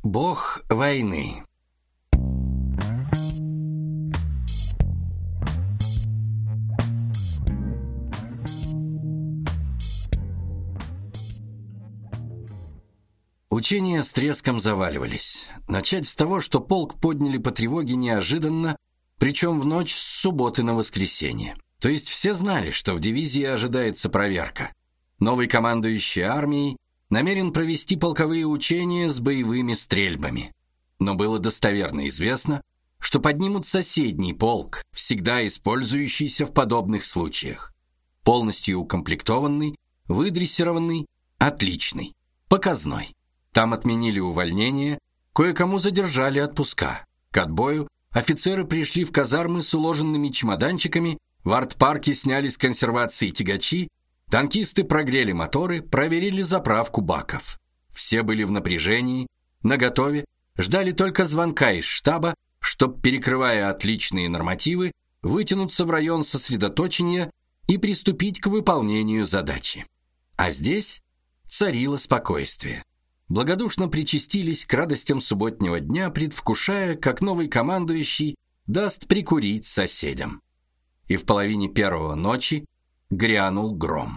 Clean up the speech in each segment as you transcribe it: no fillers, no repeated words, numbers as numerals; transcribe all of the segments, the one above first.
Бог войны. Учения с треском заваливались. Начать с того, что полк подняли по тревоге неожиданно, причем в ночь с субботы на воскресенье. То есть все знали, что в дивизии ожидается проверка. Новый командующий армией намерен провести полковые учения с боевыми стрельбами. Но было достоверно известно, что поднимут соседний полк, всегда использующийся в подобных случаях. Полностью укомплектованный, выдрессированный, отличный, показной. Там отменили увольнения, кое-кому задержали отпуска. К отбою офицеры пришли в казармы с уложенными чемоданчиками, в артпарке сняли с консервации тягачи, танкисты прогрели моторы, проверили заправку баков. Все были в напряжении, наготове, ждали только звонка из штаба, чтоб, перекрывая отличные нормативы, вытянуться в район сосредоточения и приступить к выполнению задачи. А здесь царило спокойствие. Благодушно причастились к радостям субботнего дня, предвкушая, как новый командующий даст прикурить соседям. И в половине первого ночи грянул гром.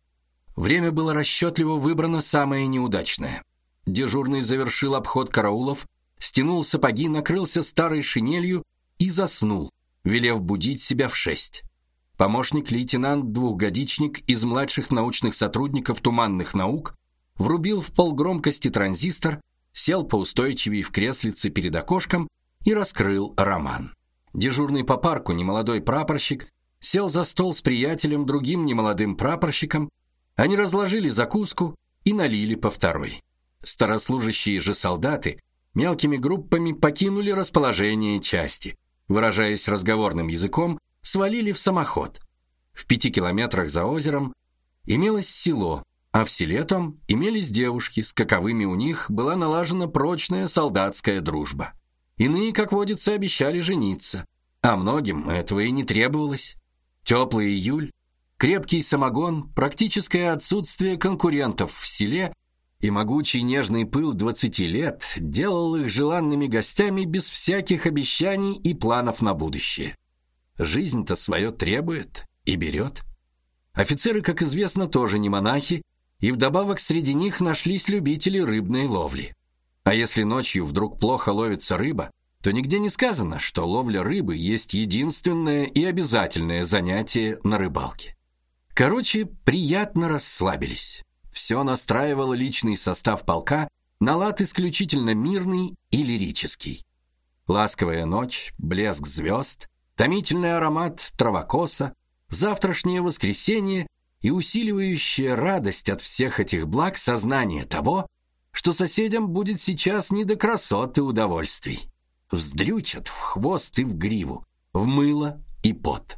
Время было расчетливо выбрано самое неудачное. Дежурный завершил обход караулов, стянул сапоги, накрылся старой шинелью и заснул, велев будить себя в 6. Помощник лейтенант двухгодичник из младших научных сотрудников туманных наук врубил в полгромкости транзистор, сел поустойчивее в креслице перед окошком и раскрыл роман. Дежурный по парку немолодой прапорщик сел за стол с приятелем, другим немолодым прапорщиком. Они разложили закуску и налили по второй. Старослужащие же солдаты мелкими группами покинули расположение части, выражаясь разговорным языком, свалили в самоход. В 5 километрах за озером имелось село, а в селе том имелись девушки, с каковыми у них была налажена прочная солдатская дружба. Иные, как водится, обещали жениться, а многим этого и не требовалось. Теплый июль, крепкий самогон, практическое отсутствие конкурентов в селе и могучий нежный пыл 20 лет делал их желанными гостями без всяких обещаний и планов на будущее. Жизнь-то свое требует и берет. Офицеры, как известно, тоже не монахи, и вдобавок среди них нашлись любители рыбной ловли. А если ночью вдруг плохо ловится рыба, то нигде не сказано, что ловля рыбы есть единственное и обязательное занятие на рыбалке. Короче, приятно расслабились. Все настраивало личный состав полка на лад исключительно мирный и лирический. Ласковая ночь, блеск звезд, томительный аромат травокоса, завтрашнее воскресенье и усиливающая радость от всех этих благ сознание того, что соседям будет сейчас не до красот и удовольствий. Вздрючат в хвост и в гриву, в мыло и пот.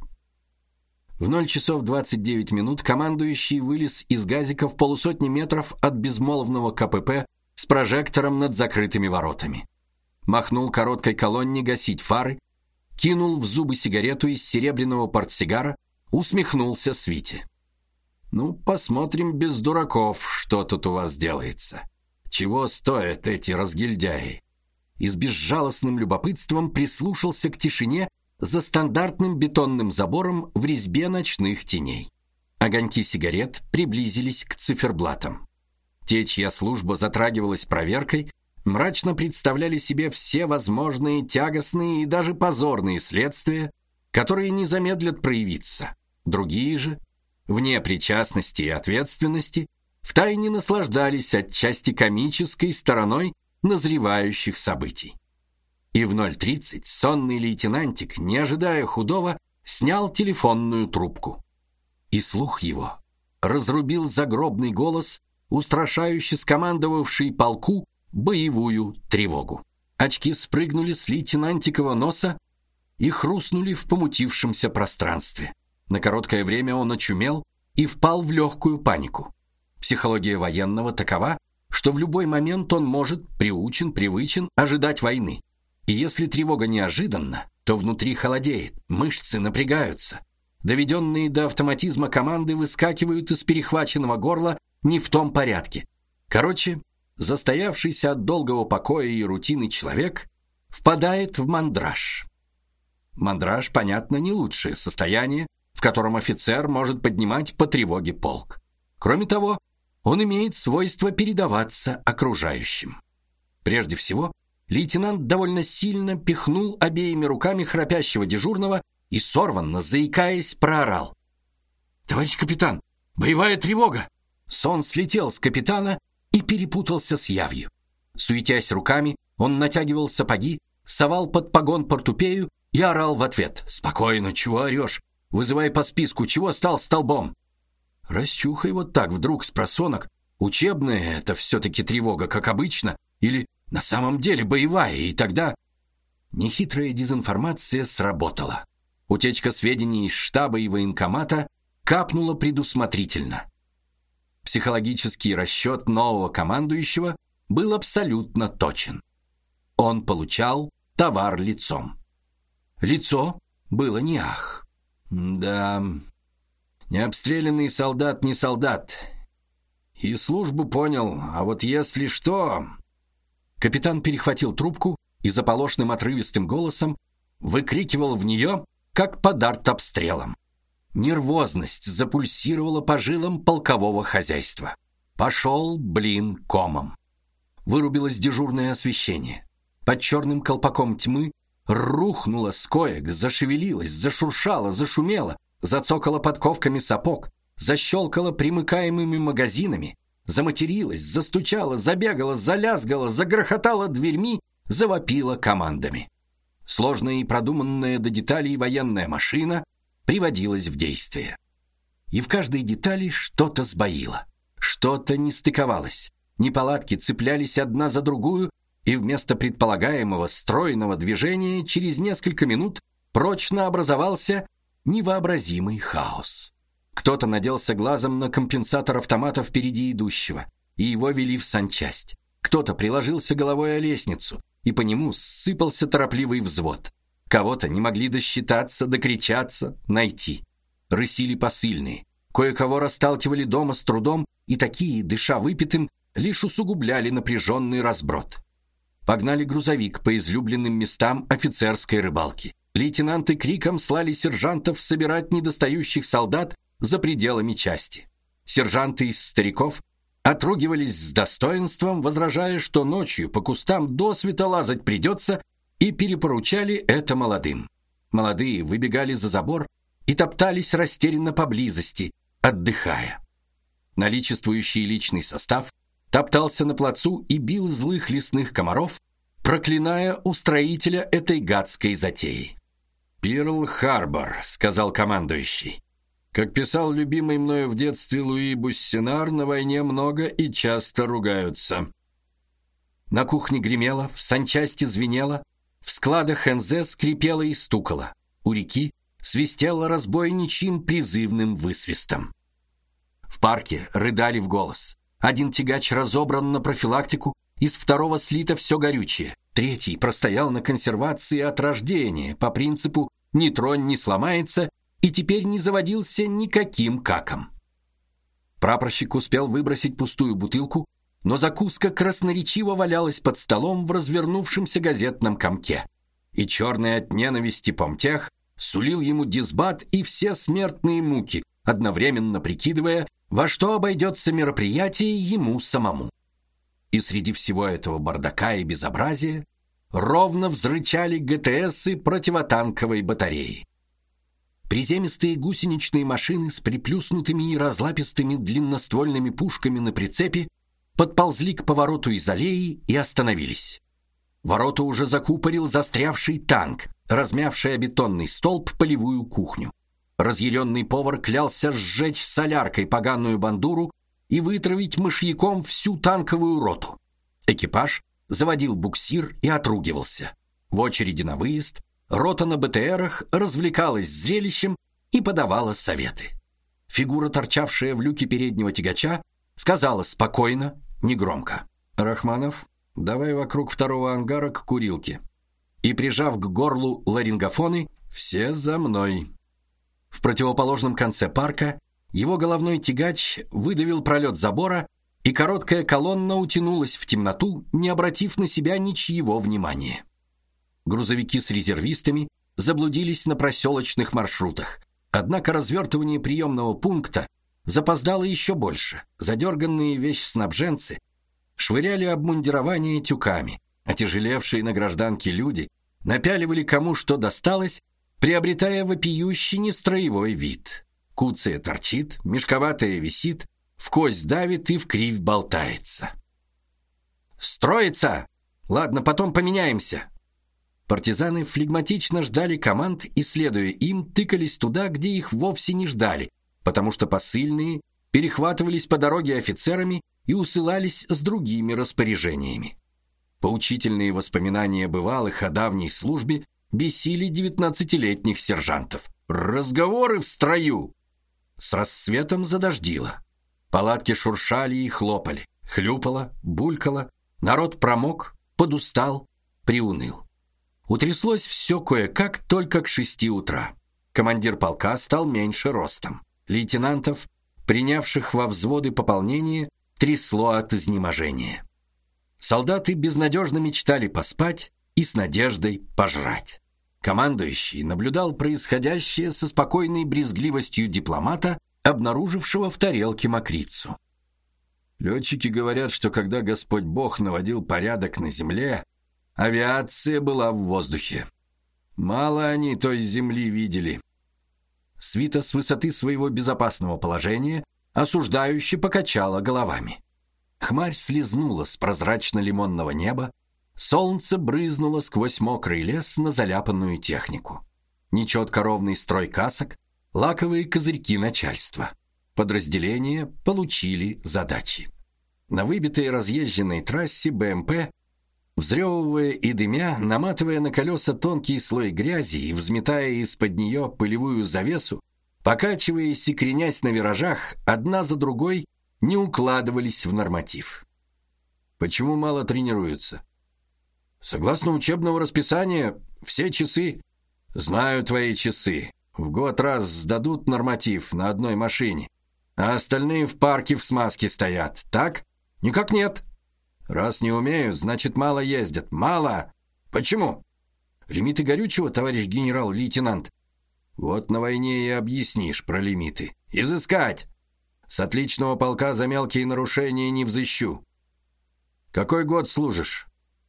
В 0 часов 29 минут командующий вылез из газика в полусотни метров от безмолвного КПП с прожектором над закрытыми воротами. Махнул короткой колонне гасить фары, кинул в зубы сигарету из серебряного портсигара, усмехнулся свите. Ну, посмотрим без дураков, что тут у вас делается. Чего стоят эти разгильдяи? И с безжалостным любопытством прислушался к тишине за стандартным бетонным забором в резьбе ночных теней. Огоньки сигарет приблизились к циферблатам. Те, чья служба затрагивалась проверкой, мрачно представляли себе все возможные тягостные и даже позорные следствия, которые не замедлят проявиться. Другие же, вне причастности и ответственности, втайне наслаждались отчасти комической стороной назревающих событий. И в 0:30 сонный лейтенантик, не ожидая худого, снял телефонную трубку. И слух его разрубил загробный голос, устрашающе скомандовавший полку боевую тревогу. Очки спрыгнули с лейтенантикова носа и хрустнули в помутившемся пространстве. На короткое время он очумел и впал в легкую панику. Психология военного такова, что в любой момент он может, привычен ожидать войны. И если тревога неожиданна, то внутри холодеет, мышцы напрягаются. Доведенные до автоматизма команды выскакивают из перехваченного горла не в том порядке. Короче, застоявшийся от долгого покоя и рутины человек впадает в мандраж. Мандраж, понятно, не лучшее состояние, в котором офицер может поднимать по тревоге полк. Кроме того, он имеет свойство передаваться окружающим. Прежде всего, лейтенант довольно сильно пихнул обеими руками храпящего дежурного и сорванно, заикаясь, проорал: «Товарищ капитан, боевая тревога!» Сон слетел с капитана и перепутался с явью. Суетясь руками, он натягивал сапоги, совал под погон портупею и орал в ответ: «Спокойно, чего орешь? Вызывай по списку, чего стал столбом?» Расчухай вот так вдруг спросонок, учебная это все-таки тревога, как обычно, или на самом деле боевая, и тогда... Нехитрая дезинформация сработала. Утечка сведений из штаба и военкомата капнула предусмотрительно. Психологический расчет нового командующего был абсолютно точен. Он получал товар лицом. Лицо было не ах. Да, необстрелянный солдат не солдат. И службу понял, а вот если что... Капитан перехватил трубку и заполошным отрывистым голосом выкрикивал в нее, как под артобстрелом. Нервозность запульсировала по жилам полкового хозяйства. Пошел блин комом. Вырубилось дежурное освещение. Под черным колпаком тьмы рухнуло с коек, зашевелилось, зашуршало, зашумело, зацокало подковками сапог, защелкало примыкаемыми магазинами, заматерилось, застучало, забегало, залязгало, загрохотало дверьми, завопило командами. Сложная и продуманная до деталей военная машина приводилась в действие. И в каждой детали что-то сбоило, что-то не стыковалось. Неполадки цеплялись одна за другую, и вместо предполагаемого стройного движения через несколько минут прочно образовался невообразимый хаос. Кто-то наделся глазом на компенсатор автомата впереди идущего, и его вели в санчасть. Кто-то приложился головой о лестницу, и по нему ссыпался торопливый взвод. Кого-то не могли досчитаться, докричаться, найти. Рысили посыльные. Кое-кого расталкивали дома с трудом, и такие, дыша выпитым, лишь усугубляли напряженный разброд. Погнали грузовик по излюбленным местам офицерской рыбалки. Лейтенанты криком слали сержантов собирать недостающих солдат за пределами части. Сержанты из стариков отругивались с достоинством, возражая, что ночью по кустам досвета лазать придется, и перепоручали это молодым. Молодые выбегали за забор и топтались растерянно поблизости, отдыхая. Наличествующий личный состав топтался на плацу и бил злых лесных комаров, проклиная устроителя этой гадской затеи. «Перл-Харбор», — сказал командующий. «Как писал любимый мною в детстве Луи Буссенар, на войне много и часто ругаются». На кухне гремело, в санчасти звенело, в складах НЗ скрипело и стукало, у реки свистело разбойничьим призывным высвистом. В парке рыдали в голос. Один тягач разобран на профилактику, из второго слито все горючее. Третий простоял на консервации от рождения по принципу «ни тронь, не сломается», и теперь не заводился никаким каком. Прапорщик успел выбросить пустую бутылку, но закуска красноречиво валялась под столом в развернувшемся газетном комке, и черный от ненависти помтех сулил ему дисбат и все смертные муки, одновременно прикидывая, во что обойдется мероприятие ему самому. И среди всего этого бардака и безобразия ровно взрычали ГТСы противотанковой батареи. Приземистые гусеничные машины с приплюснутыми и разлапистыми длинноствольными пушками на прицепе подползли к повороту из аллеи и остановились. Ворота уже закупорил застрявший танк, размявший о бетонный столб полевую кухню. Разъяренный повар клялся сжечь соляркой поганую бандуру и вытравить мышьяком всю танковую роту. Экипаж заводил буксир и отругивался. В очереди на выезд рота на БТРах развлекалась зрелищем и подавала советы. Фигура, торчавшая в люке переднего тягача, сказала спокойно, негромко: «Рахманов, давай вокруг второго ангара к курилке». И, прижав к горлу ларингофоны, «Все за мной». В противоположном конце парка его головной тягач выдавил пролет забора и короткая колонна утянулась в темноту, не обратив на себя ничьего внимания. Грузовики с резервистами заблудились на проселочных маршрутах, однако развертывание приемного пункта запоздало еще больше. Задерганные вещеснабженцы швыряли обмундирование тюками, отяжелевшие на гражданке люди напяливали кому что досталось, приобретая вопиющий нестроевой вид. Куцая торчит, мешковатая висит, в кость давит и в кривь болтается. «Строится! Ладно, потом поменяемся!» Партизаны флегматично ждали команд и, следуя им, тыкались туда, где их вовсе не ждали, потому что посыльные перехватывались по дороге офицерами и усылались с другими распоряжениями. Поучительные воспоминания бывалых о давней службе бесили 19-летних сержантов. Разговоры в строю! С рассветом задождило. Палатки шуршали и хлопали, хлюпало, булькало. Народ промок, подустал, приуныл. Утряслось все кое-как только к 6 утра. Командир полка стал меньше ростом. Лейтенантов, принявших во взводы пополнение, трясло от изнеможения. Солдаты безнадежно мечтали поспать и с надеждой пожрать. Командующий наблюдал происходящее со спокойной брезгливостью дипломата, обнаружившего в тарелке мокрицу. Летчики говорят, что когда Господь Бог наводил порядок на земле, авиация была в воздухе. Мало они той земли видели. Свита с высоты своего безопасного положения осуждающе покачала головами. Хмарь слезнула с прозрачно-лимонного неба, солнце брызнуло сквозь мокрый лес на заляпанную технику. Нечетко ровный строй касок, лаковые козырьки начальства. Подразделения получили задачи. На выбитой разъезженной трассе БМП, взрёвывая и дымя, наматывая на колеса тонкий слой грязи и взметая из-под нее пылевую завесу, покачиваясь и кренясь на виражах, одна за другой не укладывались в норматив. Почему мало тренируются? Согласно учебного расписания, все часы. Знаю твои часы. В год раз сдадут норматив на одной машине, а остальные в парке в смазке стоят. Так? Никак нет. Раз не умеют, значит, мало ездят. Мало. Почему? Лимиты горючего, товарищ генерал-лейтенант. Вот на войне и объяснишь про лимиты. Изыскать. С отличного полка за мелкие нарушения не взыщу. Какой год служишь?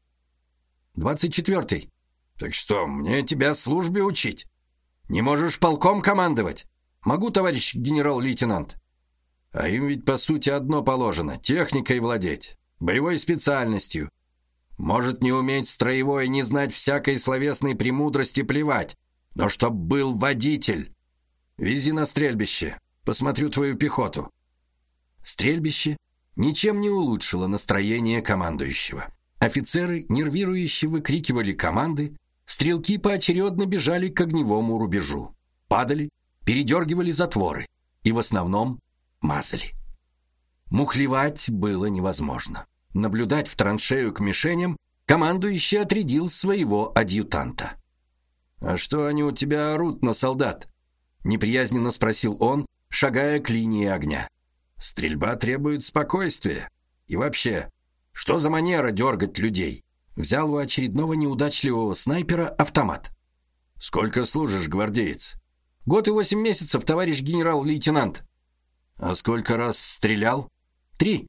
24-й. Так что, мне тебя службе учить? Не можешь полком командовать? Могу, товарищ генерал-лейтенант. А им ведь по сути одно положено: техникой владеть, боевой специальностью. Может не уметь строевой, не знать всякой словесной премудрости, плевать, но чтоб был водитель. Вези на стрельбище, посмотрю твою пехоту. Стрельбище ничем не улучшило настроение командующего. Офицеры нервирующе выкрикивали команды, стрелки поочередно бежали к огневому рубежу, падали, передергивали затворы и в основном мазали. Мухлевать было невозможно. Наблюдать в траншею к мишеням командующий отрядил своего адъютанта. «А что они у тебя орут на солдат?» — неприязненно спросил он, шагая к линии огня. «Стрельба требует спокойствия. И вообще, что за манера дергать людей?» Взял у очередного неудачливого снайпера автомат. «Сколько служишь, гвардеец?» 1 год и 8 месяцев, товарищ генерал-лейтенант. «А сколько раз стрелял?» 3.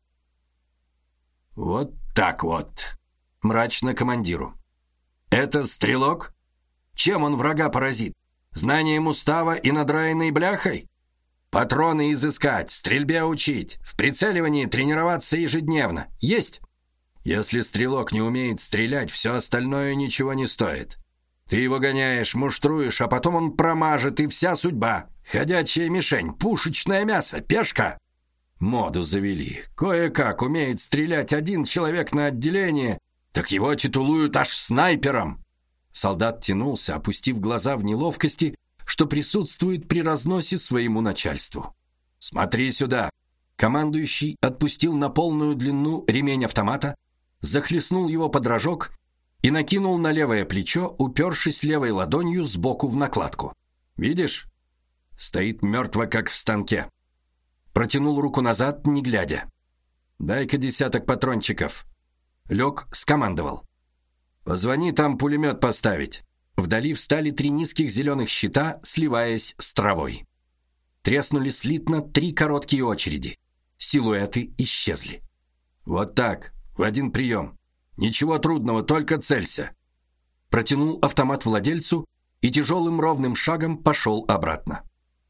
«Вот так вот», — мрачно командиру. «Это стрелок? Чем он врага поразит? Знанием устава и надраенной бляхой? Патроны изыскать, стрельбе учить, в прицеливании тренироваться ежедневно. Есть? Если стрелок не умеет стрелять, все остальное ничего не стоит. Ты его гоняешь, муштруешь, а потом он промажет, и вся судьба. Ходячая мишень, пушечное мясо, пешка». Моду завели. Кое-как умеет стрелять один человек на отделение, так его титулуют аж снайпером. Солдат тянулся, опустив глаза в неловкости, что присутствует при разносе своему начальству. «Смотри сюда!» Командующий отпустил на полную длину ремень автомата, захлестнул его под рожок и накинул на левое плечо, упершись левой ладонью сбоку в накладку. «Видишь? Стоит мертво, как в станке». Протянул руку назад, не глядя. дай-ка десяток патрончиков». Лег, скомандовал: «Позвони там пулемет поставить». Вдали встали 3 низких зеленых щита, сливаясь с травой. Треснули слитно 3 короткие очереди. Силуэты исчезли. «Вот так, в один прием. Ничего трудного, только целься». Протянул автомат владельцу и тяжелым ровным шагом пошел обратно.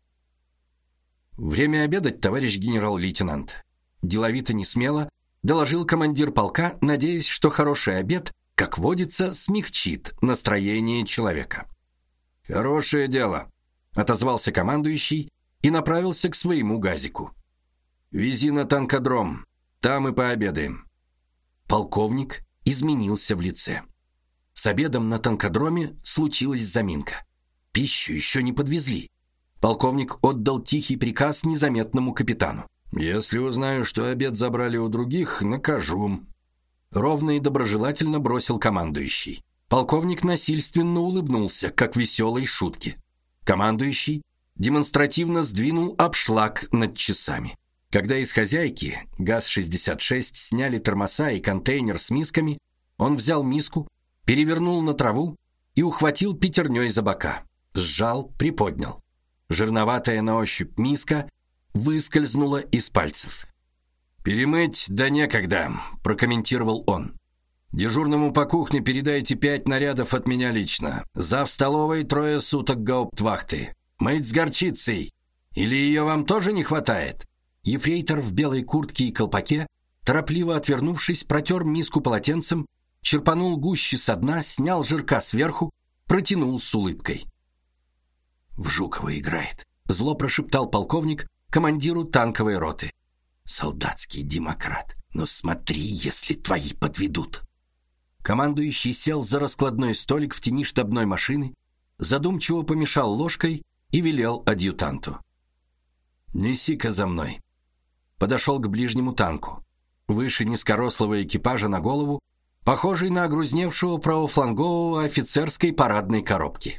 «Время обедать, товарищ генерал-лейтенант», — деловито несмело доложил командир полка, надеясь, что хороший обед, как водится, смягчит настроение человека. «Хорошее дело», — отозвался командующий и направился к своему газику. «Вези на танкодром, там и пообедаем». Полковник изменился в лице. С обедом на танкодроме случилась заминка. Пищу еще не подвезли. Полковник отдал тихий приказ незаметному капитану: «Если узнаю, что обед забрали у других, накажу». Ровно и доброжелательно бросил командующий. Полковник насильственно улыбнулся, как веселой шутке. Командующий демонстративно сдвинул обшлаг над часами. Когда из хозяйки ГАЗ-66 сняли тормоза и контейнер с мисками, он взял миску, перевернул на траву и ухватил пятерней за бока. Сжал, приподнял. Жирноватая на ощупь миска выскользнула из пальцев. «Перемыть да некогда», — прокомментировал он. «Дежурному по кухне передайте 5 нарядов от меня лично. Зав столовой 3 суток гауптвахты. Мыть с горчицей. Или ее вам тоже не хватает?» Ефрейтор в белой куртке и колпаке, торопливо отвернувшись, протер миску полотенцем, черпанул гуще со дна, снял жирка сверху, протянул с улыбкой. «В Жукова играет», — зло прошептал полковник командиру танковой роты. «Солдатский демократ, но смотри, если твои подведут». Командующий сел за раскладной столик в тени штабной машины, задумчиво помешал ложкой и велел адъютанту: «Неси-ка за мной». Подошел к ближнему танку. Выше низкорослого экипажа на голову, похожий на огрузневшего правофлангового офицерской парадной коробки.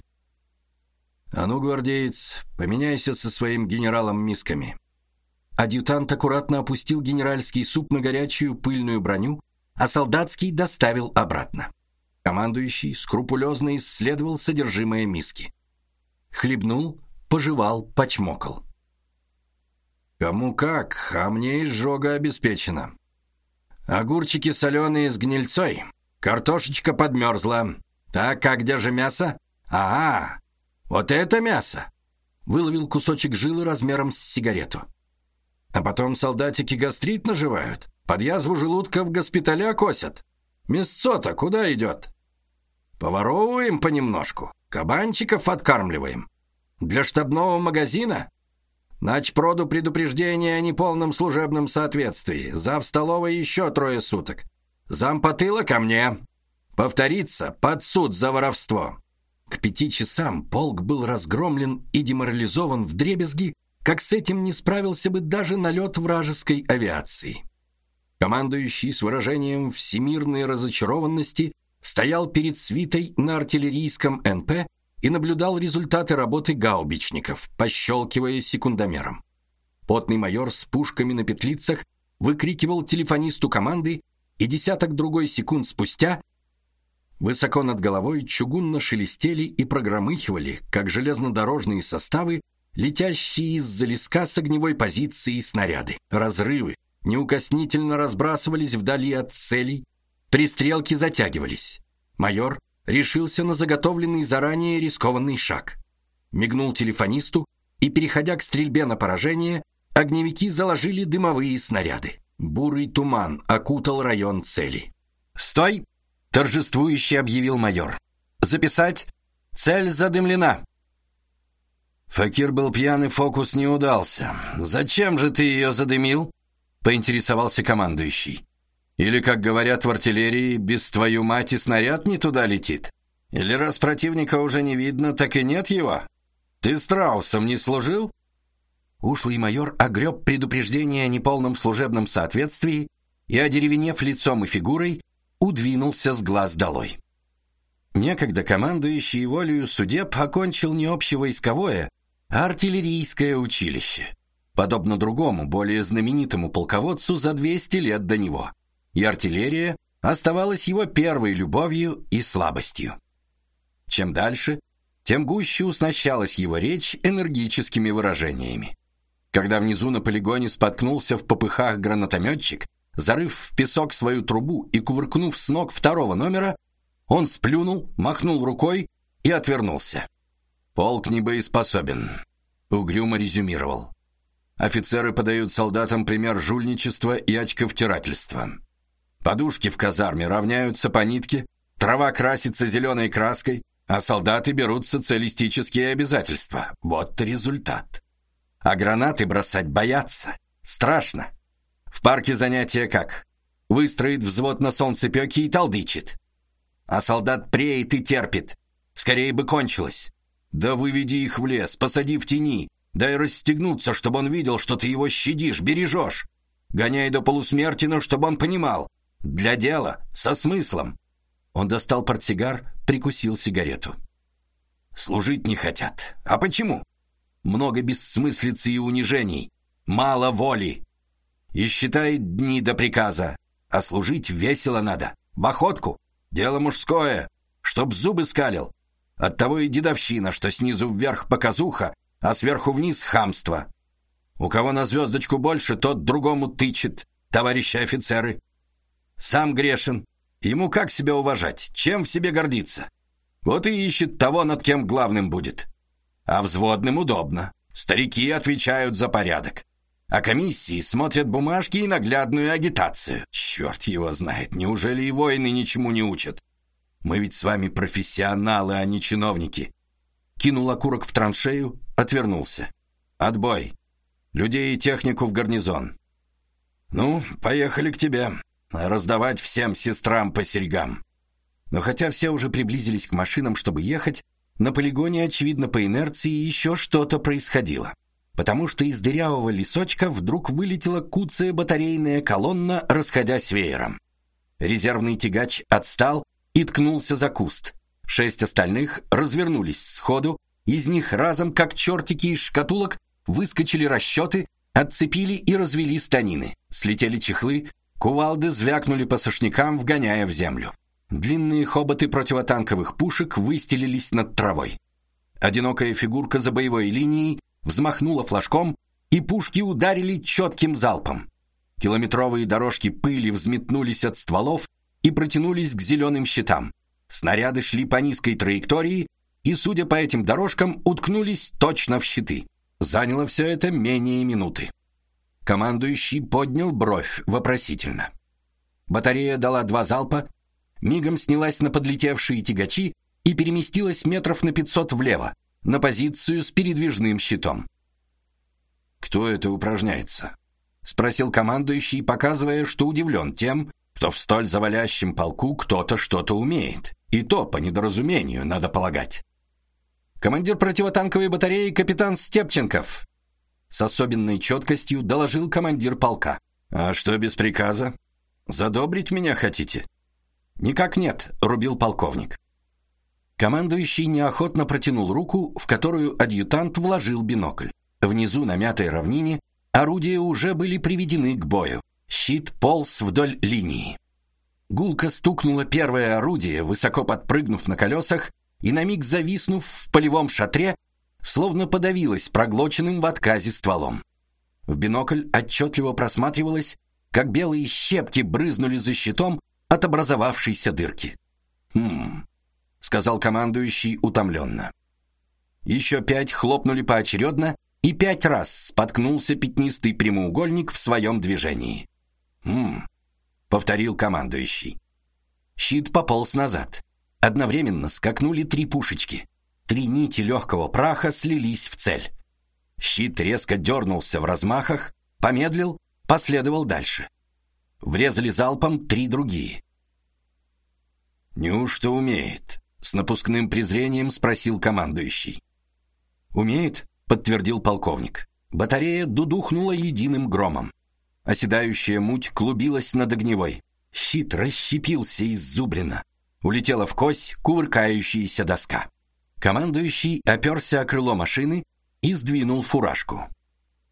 «А ну, гвардеец, поменяйся со своим генералом мисками». Адъютант аккуратно опустил генеральский суп на горячую пыльную броню, а солдатский доставил обратно. Командующий скрупулезно исследовал содержимое миски. Хлебнул, пожевал, почмокал. «Кому как, а мне изжога обеспечена. Огурчики соленые с гнильцой, картошечка подмерзла. Так, а где же мясо? Ага, вот это мясо!» Выловил кусочек жилы размером с сигарету. «А потом солдатики гастрит наживают, под язву желудка в госпиталя косят. Мясцо-то куда идет? Поворовываем понемножку, кабанчиков откармливаем. Для штабного магазина? Начпроду предупреждение о неполном служебном соответствии. Зав столовой еще 3 суток. Зампотыла ко мне. Повторится под суд за воровство». К 5 часам полк был разгромлен и деморализован вдребезги, как с этим не справился бы даже налет вражеской авиации. Командующий с выражением всемирной разочарованности стоял перед свитой на артиллерийском НП и наблюдал результаты работы гаубичников, пощелкивая секундомером. Потный майор с пушками на петлицах выкрикивал телефонисту команды, и десяток-другой секунд спустя высоко над головой чугунно шелестели и прогромыхивали, как железнодорожные составы, летящие из-за леска с огневой позиции снаряды. Разрывы неукоснительно разбрасывались вдали от целей, пристрелки затягивались. Майор решился на заготовленный заранее рискованный шаг. Мигнул телефонисту, и, переходя к стрельбе на поражение, огневики заложили дымовые снаряды. Бурый туман окутал район цели. «Стой!» — торжествующе объявил майор. «Записать! Цель задымлена!» «Факир был пьян, и фокус не удался. Зачем же ты ее задымил?» — поинтересовался командующий. «Или, как говорят в артиллерии, без твою мать и снаряд не туда летит? Или раз противника уже не видно, так и нет его? Ты страусом не служил?» Ушлый майор огреб предупреждение о неполном служебном соответствии и, одеревенев лицом и фигурой, удвинулся с глаз долой. Некогда командующий волею судеб окончил не общевойсковое, а артиллерийское училище. подобно другому, более знаменитому полководцу за 200 лет до него. И артиллерия оставалась его первой любовью и слабостью. Чем дальше, тем гуще уснащалась его речь энергическими выражениями. Когда внизу на полигоне споткнулся в попыхах гранатометчик, зарыв в песок свою трубу и кувыркнув с ног второго номера, он сплюнул, махнул рукой и отвернулся. «Полк не боеспособен», — угрюмо резюмировал. «Офицеры подают солдатам пример жульничества и очковтирательства. Подушки в казарме равняются по нитке, трава красится зеленой краской, а солдаты берут социалистические обязательства. Вот результат. А гранаты бросать боятся. Страшно. В парке занятия как? Выстроит взвод на солнцепёке и толдычит. А солдат преет и терпит. Скорее бы кончилось. Да выведи их в лес, посади в тени, дай расстегнуться, чтобы он видел, что ты его щадишь, бережешь. Гоняй до полусмерти, но чтобы он понимал. Для дела, со смыслом». Он достал портсигар, прикусил сигарету. «Служить не хотят. А почему? Много бессмыслицы и унижений. Мало воли. И считает дни до приказа. А служить весело надо. В охотку. Дело мужское. Чтоб зубы скалил. Оттого и дедовщина, что снизу вверх показуха, а сверху вниз хамство. У кого на звездочку больше, тот другому тычет, товарищи офицеры. Сам грешен. Ему как себя уважать? Чем в себе гордиться? Вот и ищет того, над кем главным будет. А взводным удобно. Старики отвечают за порядок. А комиссии смотрят бумажки и наглядную агитацию. Черт его знает, неужели и воины ничему не учат? Мы ведь с вами профессионалы, а не чиновники. Кинул окурок в траншею, отвернулся. Отбой. Людей и технику в гарнизон. Ну, поехали к тебе. Раздавать всем сестрам по серьгам. Но хотя все уже приблизились к машинам, чтобы ехать, на полигоне, очевидно, по инерции еще что-то происходило. Потому что из дырявого лесочка вдруг вылетела куцая батарейная колонна, расходясь веером. Резервный тягач отстал и ткнулся за куст. 6 остальных развернулись сходу, из них разом, как чертики из шкатулок, выскочили расчеты, отцепили и развели станины. Слетели чехлы, кувалды звякнули по сошнякам, вгоняя в землю. Длинные хоботы противотанковых пушек выстелились над травой. Одинокая фигурка за боевой линией взмахнула флажком, и пушки ударили четким залпом. Километровые дорожки пыли взметнулись от стволов и протянулись к зеленым щитам. Снаряды шли по низкой траектории и, судя по этим дорожкам, уткнулись точно в щиты. Заняло все это менее минуты. Командующий поднял бровь вопросительно. Батарея дала 2 залпа, мигом снялась на подлетевшие тягачи и переместилась метров на 500 влево, на позицию с передвижным щитом. «Кто это упражняется?» — спросил командующий, показывая, что удивлен тем, что в столь завалящем полку кто-то что-то умеет. И то по недоразумению, надо полагать. «Командир противотанковой батареи капитан Степченков», — с особенной четкостью доложил командир полка. «А что без приказа? Задобрить меня хотите?» «Никак нет», — рубил полковник. Командующий неохотно протянул руку, в которую адъютант вложил бинокль. Внизу на мятой равнине орудия уже были приведены к бою. Щит полз вдоль линии. Гулко стукнуло первое орудие, высоко подпрыгнув на колесах и на миг зависнув в полевом шатре, словно подавилось проглоченным в отказе стволом. В бинокль отчетливо просматривалось, как белые щепки брызнули за щитом от образовавшейся дырки. — сказал командующий утомленно. Еще 5 хлопнули поочередно, и 5 раз споткнулся пятнистый прямоугольник в своем движении. Повторил командующий. Щит пополз назад. Одновременно скакнули 3 пушечки. 3 нити легкого праха слились в цель. Щит резко дернулся в размахах, помедлил, последовал дальше. Врезали залпом 3 другие. «Неужто умеет?» — с напускным презрением спросил командующий. «Умеет», — подтвердил полковник. Батарея дудухнула единым громом. Оседающая муть клубилась над огневой. Щит расщепился из зубрина. Улетела вкось кувыркающаяся доска. Командующий оперся о крыло машины и сдвинул фуражку.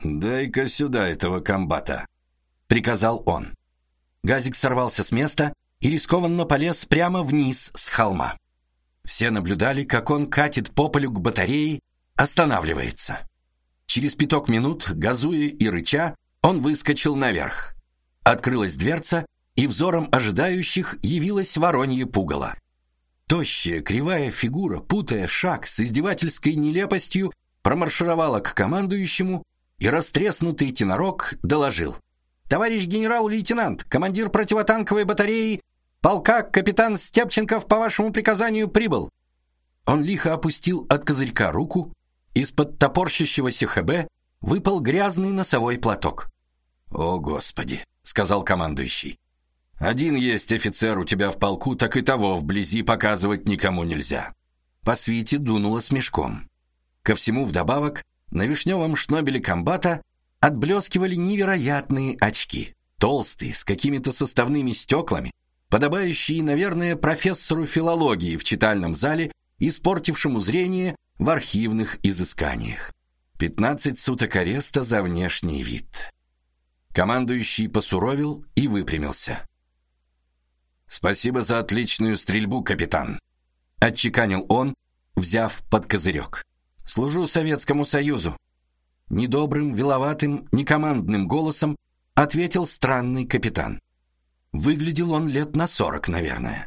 «Дай-ка сюда этого комбата», — приказал он. Газик сорвался с места и рискованно полез прямо вниз с холма. Все наблюдали, как он катит по полю к батарее, останавливается. Через 5 минут, газуя и рыча, он выскочил наверх. Открылась дверца, и взором ожидающих явилось воронье пугало. Тощая, кривая фигура, путая шаг с издевательской нелепостью, промаршировала к командующему, и растреснутый тенорок доложил: «Товарищ генерал-лейтенант, командир противотанковой батареи, полка капитан Степченков по вашему приказанию прибыл». Он лихо опустил от козырька руку, из-под топорщащегося ХБ выпал грязный носовой платок. «О, Господи!» — сказал командующий. «Один есть офицер у тебя в полку, так и того вблизи показывать никому нельзя». По свите дунуло смешком. Ко всему вдобавок на вишневом шнобеле комбата отблескивали невероятные очки, толстые, с какими-то составными стеклами, подобающие, наверное, профессору филологии в читальном зале, испортившему зрение в архивных изысканиях. 15 суток ареста за внешний вид. Командующий посуровил и выпрямился. «Спасибо за отличную стрельбу, капитан», — отчеканил он, взяв под козырек. «Служу Советскому Союзу», — недобрым, виловатым, некомандным голосом ответил странный капитан. Выглядел он лет на 40, наверное.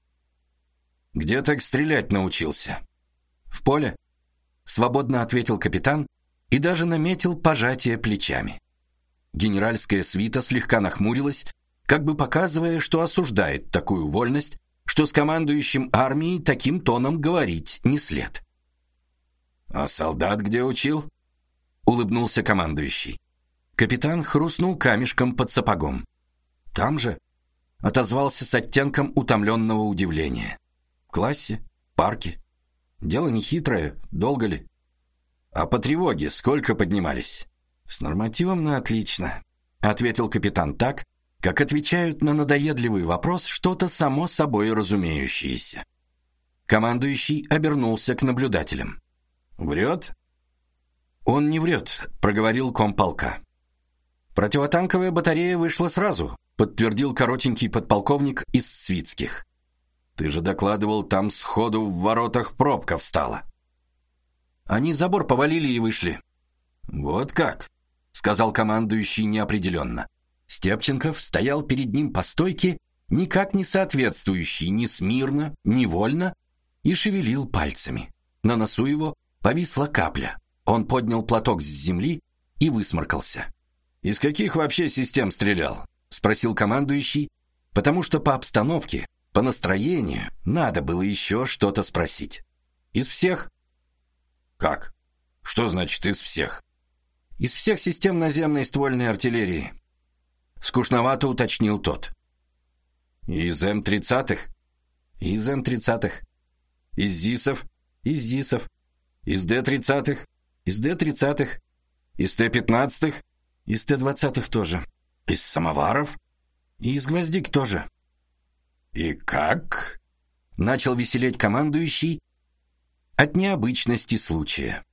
«Где так стрелять научился?» «В поле», — свободно ответил капитан и даже наметил пожатие плечами. Генеральская свита слегка нахмурилась, как бы показывая, что осуждает такую вольность, что с командующим армией таким тоном говорить не след. «А солдат где учил?» — улыбнулся командующий. Капитан хрустнул камешком под сапогом. «Там же», — отозвался с оттенком утомленного удивления. «В классе, парке. Дело нехитрое, долго ли?» «А по тревоге сколько поднимались?» «С нормативом на отлично», — ответил капитан так, как отвечают на надоедливый вопрос что-то само собой разумеющееся. Командующий обернулся к наблюдателям. «Врет?» «Он не врет», — проговорил комполка. «Противотанковая батарея вышла сразу», — подтвердил коротенький подполковник из Свитских. «Ты же докладывал, там сходу в воротах пробка встала». «Они забор повалили и вышли». «Вот как?» — сказал командующий неопределенно. Степченков стоял перед ним по стойке, никак не соответствующий ни смирно, ни вольно, и шевелил пальцами. На носу его повисла капля. Он поднял платок с земли и высморкался. «Из каких вообще систем стрелял?» — спросил командующий, потому что по обстановке, по настроению надо было еще что-то спросить. «Из всех». «Как? Что значит «из всех»?» «Из всех систем наземной ствольной артиллерии», — скучновато уточнил тот. «Из М-30-х?» «Из М-30-х». «Из ЗИСов?» «Из ЗИСов». «Из Д-30-х?» «Из Д-30-х». «Из Т-15-х?» «Из Т-20-х тоже». «Из самоваров?» «И из гвоздик тоже». «И как?» — начал веселеть командующий от необычности случая.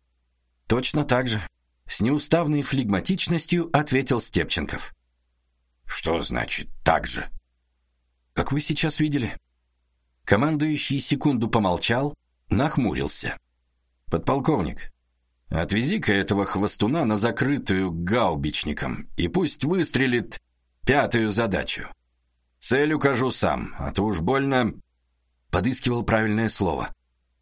«Точно так же», — с неуставной флегматичностью ответил Степченков. «Что значит «так же»?» «Как вы сейчас видели». Командующий секунду помолчал, нахмурился. «Подполковник, отвези-ка этого хвостуна на закрытую гаубичником, и пусть выстрелит 5-ю задачу. Цель укажу сам, а то уж больно...» Подыскивал правильное слово.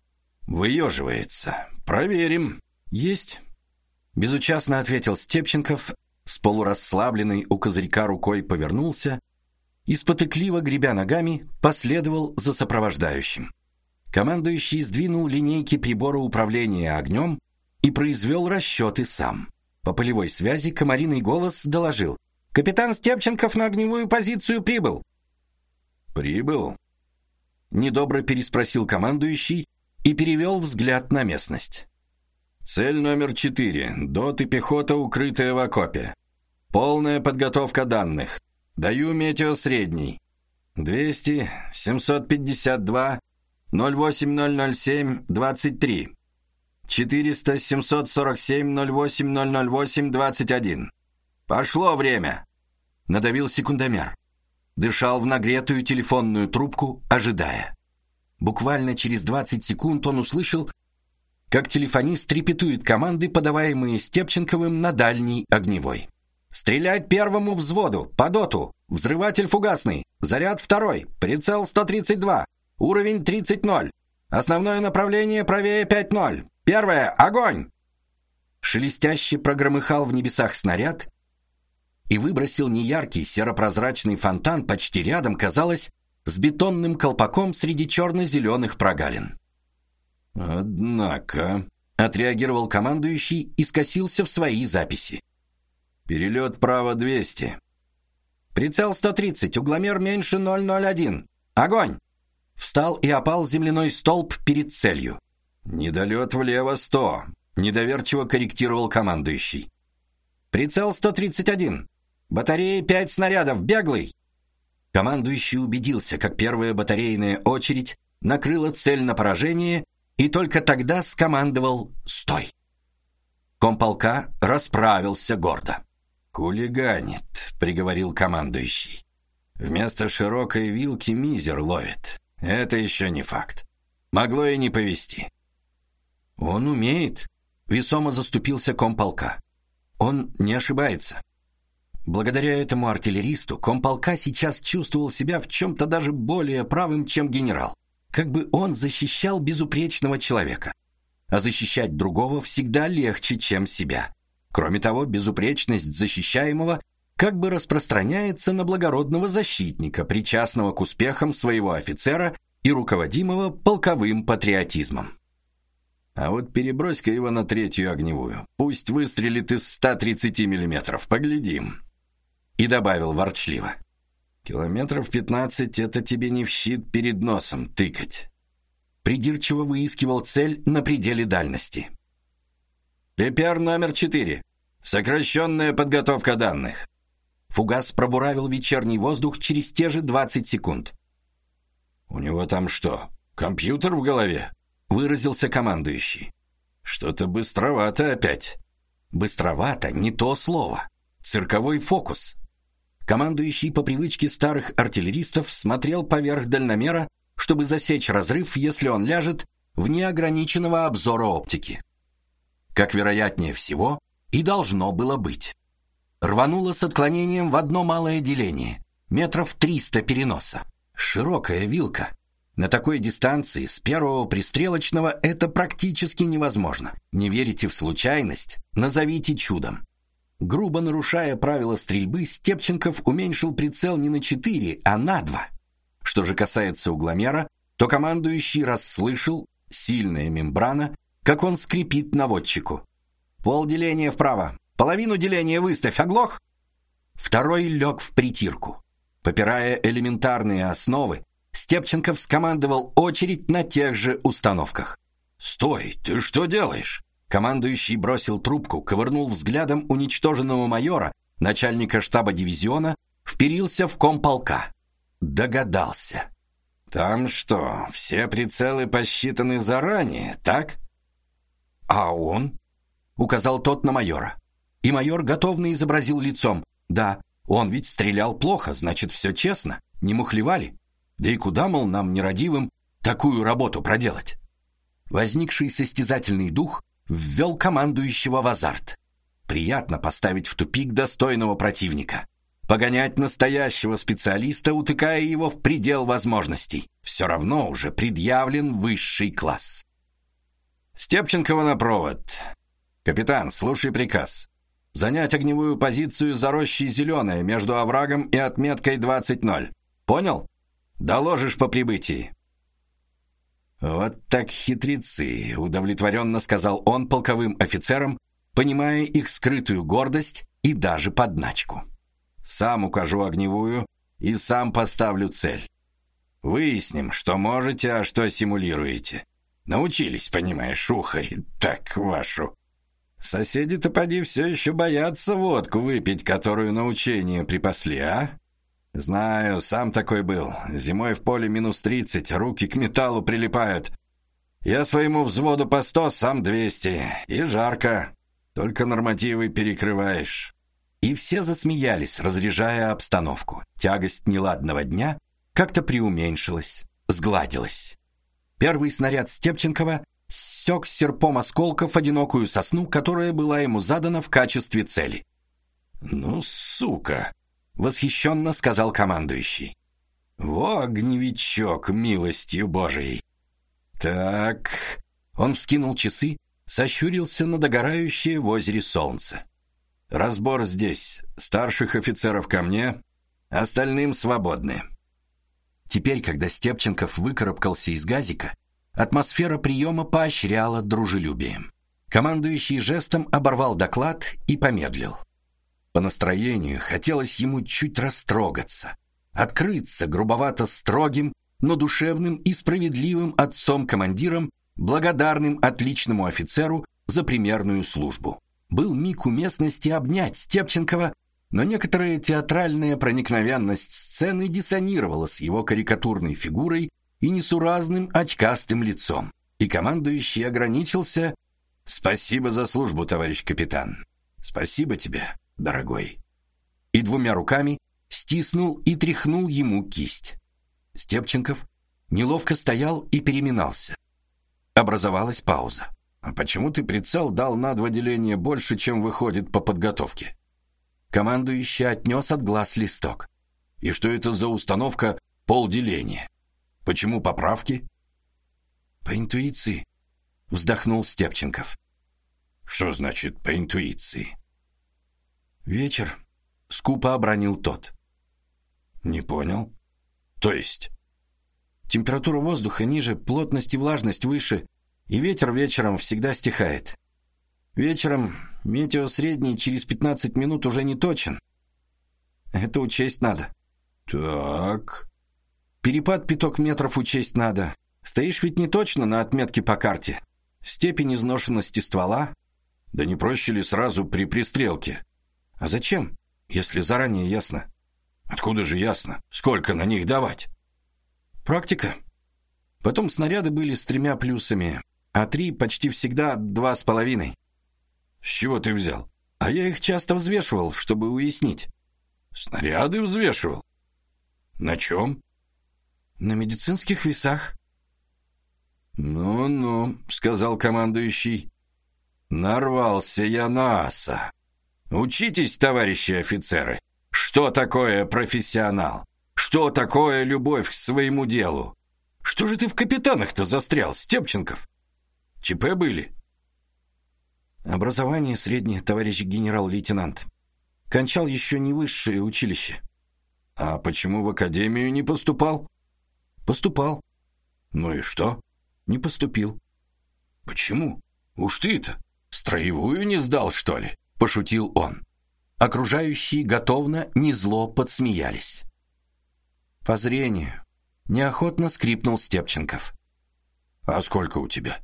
«Выеживается. Проверим». «Есть», — безучастно ответил Степченков, с полурасслабленной у козырька рукой повернулся и, спотыкливо гребя ногами, последовал за сопровождающим. Командующий сдвинул линейки прибора управления огнем и произвел расчеты сам. По полевой связи комариный голос доложил: «Капитан Степченков на огневую позицию прибыл». «Прибыл?» — недобро переспросил командующий и перевел взгляд на местность. «Цель номер 4. ДОТ и пехота, укрытая в окопе. Полная подготовка данных. Даю метео средний. 200, 752, 08007, 23. 400-747-08-008-21. Пошло время. Надавил секундомер. Дышал в нагретую телефонную трубку, ожидая. Буквально через 20 секунд он услышал, как телефонист репетует команды, подаваемые Степченковым на дальней огневой. «Стрелять первому взводу, по доту, взрыватель фугасный, заряд второй, прицел 132, уровень 30-0, основное направление правее 5-0, первое, огонь!» Шелестяще прогромыхал в небесах снаряд и выбросил неяркий серо-прозрачный фонтан почти рядом, казалось, с бетонным колпаком среди черно-зеленых прогалин. «Однако», — отреагировал командующий и скосился в свои записи. «Перелет право 200. Прицел 130, угломер меньше 001. Огонь!» Встал и опал земляной столб перед целью. «Недолет влево 100», — недоверчиво корректировал командующий. «Прицел 131. Батареи 5 снарядов, беглый!» Командующий убедился, как первая батарейная очередь накрыла цель на поражение, и только тогда скомандовал «Стой!». Комполка расправился гордо. «Хулиганит», — приговорил командующий. «Вместо широкой вилки мизер ловит. Это еще не факт. Могло и не повезти». «Он умеет», — весомо заступился комполка. «Он не ошибается». Благодаря этому артиллеристу комполка сейчас чувствовал себя в чем-то даже более правым, чем генерал. Как бы он защищал безупречного человека. А защищать другого всегда легче, чем себя. Кроме того, безупречность защищаемого как бы распространяется на благородного защитника, причастного к успехам своего офицера и руководимого полковым патриотизмом. А вот перебрось-ка его на третью огневую. Пусть выстрелит из 130 миллиметров, поглядим. И добавил ворчливо: «Километров 15 — это тебе не в щит перед носом тыкать». Придирчиво выискивал цель на пределе дальности. «Пепер номер 4. Сокращенная подготовка данных». Фугас пробуравил вечерний воздух через те же 20 секунд. «У него там что, компьютер в голове?» — выразился командующий. «Что-то быстровато опять». «Быстровато» — не то слово. Цирковой фокус. Командующий по привычке старых артиллеристов смотрел поверх дальномера, чтобы засечь разрыв, если он ляжет вне ограниченного обзора оптики. Как вероятнее всего, и должно было быть. Рвануло с отклонением в одно малое деление, метров 300 переноса. Широкая вилка. На такой дистанции с первого пристрелочного это практически невозможно. Не верите в случайность? Назовите чудом. Грубо нарушая правила стрельбы, Степченков уменьшил прицел не на 4, а на 2. Что же касается угломера, то командующий расслышал, сильная мембрана, как он скрипит наводчику. «Полделения вправо, половину деления выставь, оглох!» Второй лег в притирку. Попирая элементарные основы, Степченков скомандовал очередь на тех же установках. «Стой, ты что делаешь?» Командующий бросил трубку, ковырнул взглядом уничтоженного майора, начальника штаба дивизиона, вперился в комполка. Догадался. «Там что, все прицелы посчитаны заранее, так?» «А он?» — указал тот на майора. И майор готовно изобразил лицом. «Да, он ведь стрелял плохо, значит, все честно, не мухлевали. Да и куда, мол, нам, нерадивым, такую работу проделать?» Возникший состязательный дух ввел командующего в азарт. Приятно поставить в тупик достойного противника. Погонять настоящего специалиста, утыкая его в предел возможностей. Все равно уже предъявлен высший класс. «Степченкова на провод. Капитан, слушай приказ. Занять огневую позицию за рощей Зеленая между оврагом и отметкой 20-0. Понял? Доложишь по прибытии». «Вот так хитрецы», — удовлетворенно сказал он полковым офицерам, понимая их скрытую гордость и даже подначку. «Сам укажу огневую и сам поставлю цель. Выясним, что можете, а что симулируете. Научились, понимаешь, ухари, так вашу. Соседи-то поди все еще боятся водку выпить, которую на учение припасли, а? Знаю, сам такой был. Зимой в поле -30, руки к металлу прилипают. Я своему взводу по 100, сам 200. И жарко. Только нормативы перекрываешь». И все засмеялись, разряжая обстановку. Тягость неладного дня как-то преуменьшилась, сгладилась. Первый снаряд Степченкова ссек серпом осколков одинокую сосну, которая была ему задана в качестве цели. «Ну, сука!» — восхищенно сказал командующий. «Во, огневичок, милостью Божией!» «Так...» — он вскинул часы, сощурился на догорающее в озере солнце. «Разбор здесь. Старших офицеров ко мне, остальным свободны». Теперь, когда Степченков выкарабкался из газика, атмосфера приема поощряла дружелюбием. Командующий жестом оборвал доклад и помедлил. По настроению хотелось ему чуть растрогаться, открыться грубовато строгим, но душевным и справедливым отцом-командиром, благодарным отличному офицеру за примерную службу. Был миг уместности обнять Степченкова, но некоторая театральная проникновенность сцены диссонировала с его карикатурной фигурой и несуразным очкастым лицом, и командующий ограничился: «Спасибо за службу, товарищ капитан. Спасибо тебе, дорогой». И двумя руками стиснул и тряхнул ему кисть. Степченков неловко стоял и переминался. Образовалась пауза. «А почему ты прицел дал на 2 деления больше, чем выходит по подготовке?» Командующий отнес от глаз листок. «И что это за установка полделения? Почему поправки?» «По интуиции», — вздохнул Степченков. «Что значит по интуиции?» «Вечер», — скупо обронил тот. «Не понял. То есть?» «Температура воздуха ниже, плотность и влажность выше, и ветер вечером всегда стихает. Вечером метео средний через 15 минут уже не точен. Это учесть надо». «Так...» «Перепад 5 метров учесть надо. Стоишь ведь не точно на отметке по карте. Степень изношенности ствола. Да не проще ли сразу при пристрелке?» «А зачем, если заранее ясно?» «Откуда же ясно? Сколько на них давать?» «Практика. Потом снаряды были с 3 плюсами, а 3 почти всегда 2,5. «С чего ты взял?» «А я их часто взвешивал, чтобы уяснить». «Снаряды взвешивал? На чем?» «На медицинских весах». «Ну-ну», — сказал командующий. «Нарвался я на аса. Учитесь, товарищи офицеры, что такое профессионал, что такое любовь к своему делу. Что же ты в капитанах-то застрял, Степченков? ЧП были?» «Образование среднее, товарищ генерал-лейтенант. Кончал еще не высшее училище». «А почему в академию не поступал?» «Поступал». «Ну и что?» «Не поступил». «Почему? Уж ты-то строевую не сдал, что ли?» — пошутил он. Окружающие готовно, незло подсмеялись. «По зрению», — неохотно скрипнул Степченков. «А сколько у тебя?»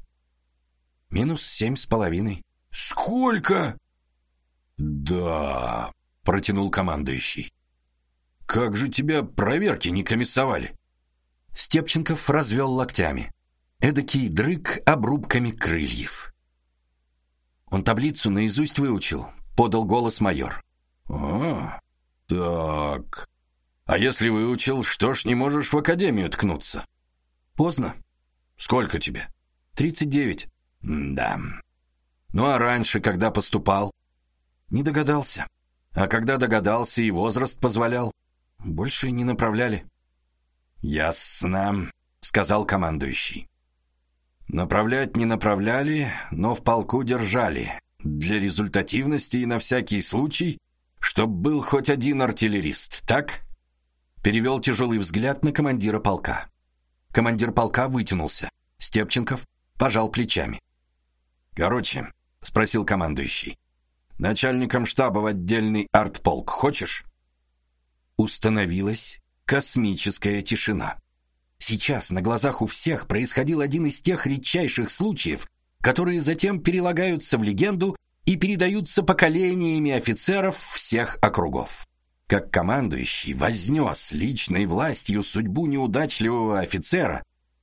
-7,5. «Сколько?» «Да», — протянул командующий. «Как же тебя проверки не комиссовали?» Степченков развел локтями. Эдакий дрыг обрубками крыльев. «Он таблицу наизусть выучил», — подал голос майор. «А, так. А если выучил, что ж не можешь в академию ткнуться?» «Поздно». «Сколько тебе?» 39. «Да. Ну а раньше, когда поступал?» «Не догадался». «А когда догадался и возраст позволял?» «Больше не направляли». «Ясно», — сказал командующий. «Направлять не направляли, но в полку держали. Для результативности и на всякий случай, чтоб был хоть один артиллерист, так?» Перевел тяжелый взгляд на командира полка. Командир полка вытянулся. Степченков пожал плечами. «Короче», — спросил командующий, «начальником штаба в отдельный артполк хочешь?» Установилась космическая тишина. Сейчас на глазах у всех происходил один из тех редчайших случаев, которые затем перелагаются в легенду и передаются поколениями офицеров всех округов. Как командующий вознес личной властью судьбу неудачливого офицера,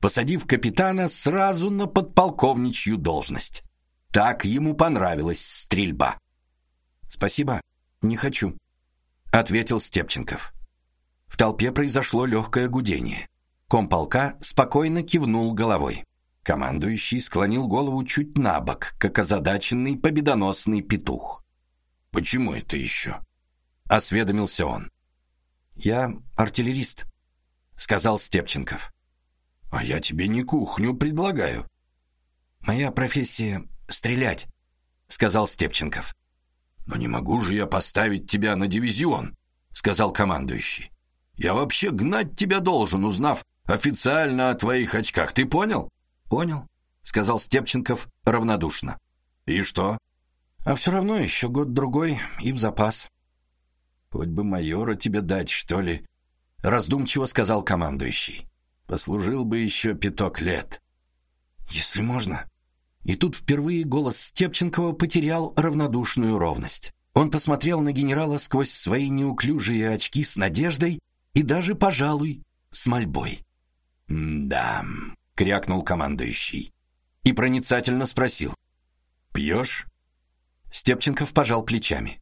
посадив капитана сразу на подполковничью должность. Так ему понравилась стрельба. «Спасибо, не хочу», — ответил Степченков. В толпе произошло легкое гудение. Комполка спокойно кивнул головой. Командующий склонил голову чуть набок, как озадаченный победоносный петух. «Почему это еще?» — осведомился он. «Я артиллерист», — сказал Степченков. «А я тебе не кухню предлагаю». «Моя профессия — стрелять», — сказал Степченков. «Но не могу же я поставить тебя на дивизион», — сказал командующий. «Я вообще гнать тебя должен, узнав официально о твоих очках. Ты понял?» «Понял», — сказал Степченков равнодушно. «И что?» «А все равно еще год-другой и в запас». «Хоть бы майора тебе дать, что ли?» — раздумчиво сказал командующий. «Послужил бы еще 5 лет». «Если можно». И тут впервые голос Степченкова потерял равнодушную ровность. Он посмотрел на генерала сквозь свои неуклюжие очки с надеждой и даже, пожалуй, с мольбой. «Да», — крякнул командующий и проницательно спросил. «Пьешь?» Степченков пожал плечами.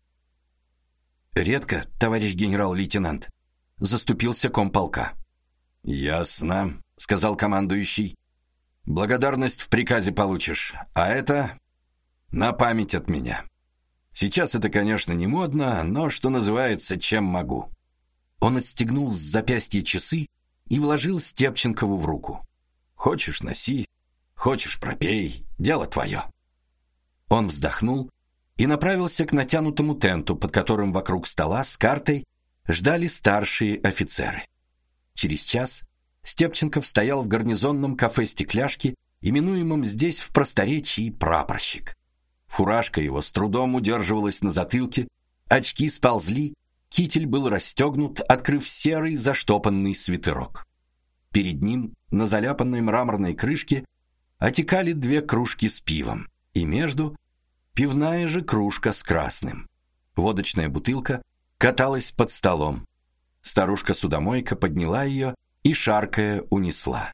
«Редко, товарищ генерал-лейтенант», — заступился комполка. «Ясно», — сказал командующий. «Благодарность в приказе получишь, а это на память от меня. Сейчас это, конечно, не модно, но, что называется, чем могу». Он отстегнул с запястья часы и вложил Степченкову в руку. «Хочешь — носи, хочешь — пропей, дело твое». Он вздохнул и направился к натянутому тенту, под которым вокруг стола с картой ждали старшие офицеры. Через час Степченков стоял в гарнизонном кафе «Стекляшки», именуемом здесь в просторечии «Прапорщик». Фуражка его с трудом удерживалась на затылке, очки сползли, китель был расстегнут, открыв серый заштопанный свитерок. Перед ним на заляпанной мраморной крышке отекали 2 кружки с пивом, и между пивная же кружка с красным. Водочная бутылка каталась под столом. Старушка-судомойка подняла ее и, шаркая, унесла.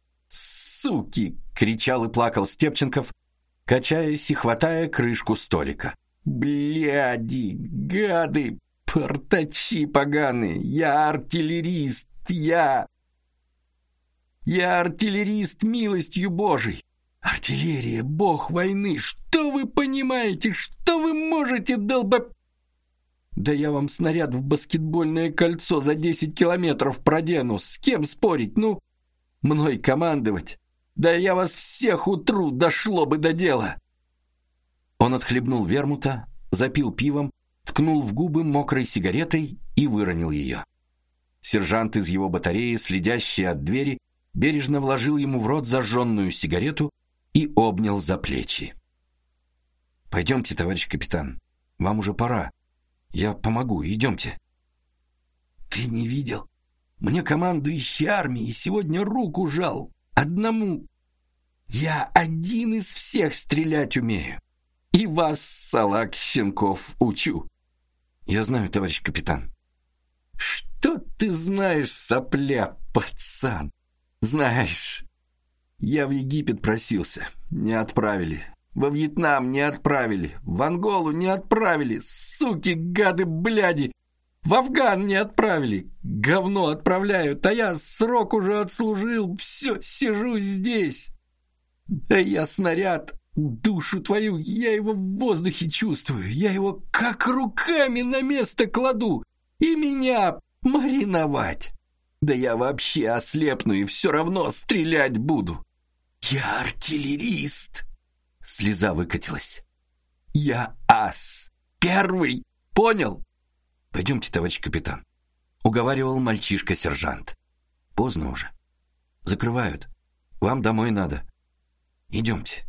«Суки!» — кричал и плакал Степченков, качаясь и хватая крышку столика. «Бляди, гады, портачи поганые! Я артиллерист! Я артиллерист милостью Божией! Артиллерия, бог войны! Что вы понимаете? Что вы можете, Да я вам снаряд в баскетбольное кольцо за 10 километров продену. С кем спорить, ну? Мной командовать? Да я вас всех утру, дошло бы до дела!» Он отхлебнул вермута, запил пивом, ткнул в губы мокрой сигаретой и выронил ее. Сержант из его батареи, следящий от двери, бережно вложил ему в рот зажженную сигарету и обнял за плечи. «Пойдемте, товарищ капитан, вам уже пора. Я помогу, идемте». «Ты не видел? Мне командующий армией сегодня руку жал. Одному. Я один из всех стрелять умею. И вас, салак щенков, учу». «Я знаю, товарищ капитан». «Что ты знаешь, сопля, пацан? Знаешь. Я в Египет просился, не отправили. Во Вьетнам не отправили, в Анголу не отправили, суки, гады, бляди. В Афган не отправили, говно отправляют, а я срок уже отслужил, все, сижу здесь. Да я снаряд, душу твою, я его в воздухе чувствую, я его как руками на место кладу, и меня мариновать. Да я вообще ослепну и все равно стрелять буду. Я артиллерист». Слеза выкатилась. «Я ас. Первый. Понял?» «Пойдемте, товарищ капитан», — уговаривал мальчишка-сержант. «Поздно уже. Закрывают. Вам домой надо. Идемте».